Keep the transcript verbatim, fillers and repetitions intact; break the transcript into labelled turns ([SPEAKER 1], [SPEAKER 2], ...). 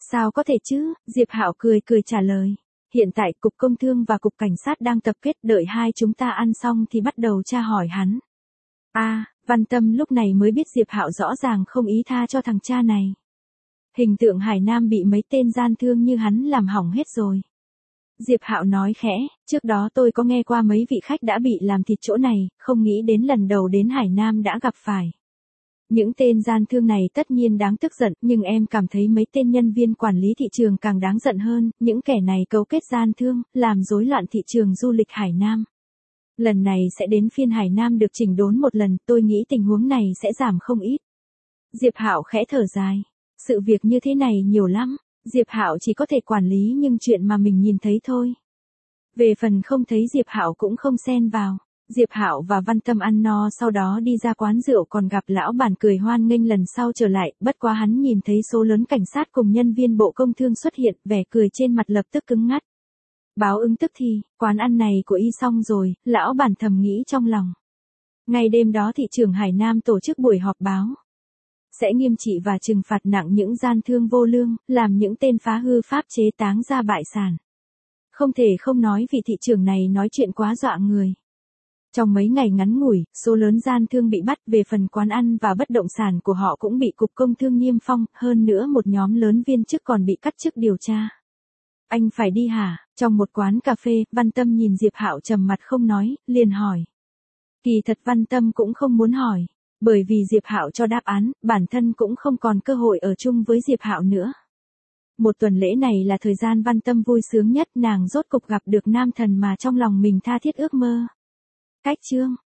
[SPEAKER 1] Sao có thể chứ, Diệp Hạo cười cười trả lời. Hiện tại Cục Công Thương và Cục Cảnh sát đang tập kết, đợi hai chúng ta ăn xong thì bắt đầu tra hỏi hắn. A, à, Văn Tâm lúc này mới biết Diệp Hạo rõ ràng không ý tha cho thằng cha này. Hình tượng Hải Nam bị mấy tên gian thương như hắn làm hỏng hết rồi. Diệp Hạo nói khẽ, trước đó tôi có nghe qua mấy vị khách đã bị làm thịt chỗ này, không nghĩ đến lần đầu đến Hải Nam đã gặp phải. Những tên gian thương này tất nhiên đáng tức giận, nhưng em cảm thấy mấy tên nhân viên quản lý thị trường càng đáng giận hơn, những kẻ này cấu kết gian thương, làm rối loạn thị trường du lịch Hải Nam. Lần này sẽ đến phiên Hải Nam được chỉnh đốn một lần, tôi nghĩ tình huống này sẽ giảm không ít. Diệp Hạo khẽ thở dài, sự việc như thế này nhiều lắm, Diệp Hạo chỉ có thể quản lý nhưng chuyện mà mình nhìn thấy thôi. Về phần không thấy Diệp Hạo cũng không xen vào. Diệp Hạo và Văn Tâm ăn no sau đó đi ra quán rượu, còn gặp lão bản cười hoan nghênh lần sau trở lại, bất quá hắn nhìn thấy số lớn cảnh sát cùng nhân viên Bộ Công Thương xuất hiện, vẻ cười trên mặt lập tức cứng ngắt. Báo ứng tức thì, quán ăn này của y xong rồi, lão bản thầm nghĩ trong lòng. Ngày đêm đó thị trưởng Hải Nam tổ chức buổi họp báo. Sẽ nghiêm trị và trừng phạt nặng những gian thương vô lương, làm những tên phá hư pháp chế táng ra bại sản. Không thể không nói vì thị trưởng này nói chuyện quá dọa người. Trong mấy ngày ngắn ngủi, số lớn gian thương bị bắt, về phần quán ăn và bất động sản của họ cũng bị Cục Công Thương niêm phong, hơn nữa một nhóm lớn viên chức còn bị cắt chức điều tra. Anh phải đi hả? Trong một quán cà phê, Văn Tâm nhìn Diệp Hạo trầm mặt không nói, liền hỏi. Kỳ thật Văn Tâm cũng không muốn hỏi, bởi vì Diệp Hạo cho đáp án, bản thân cũng không còn cơ hội ở chung với Diệp Hạo nữa. Một tuần lễ này là thời gian Văn Tâm vui sướng nhất, nàng rốt cục gặp được nam thần mà trong lòng mình tha thiết ước mơ. Cách chương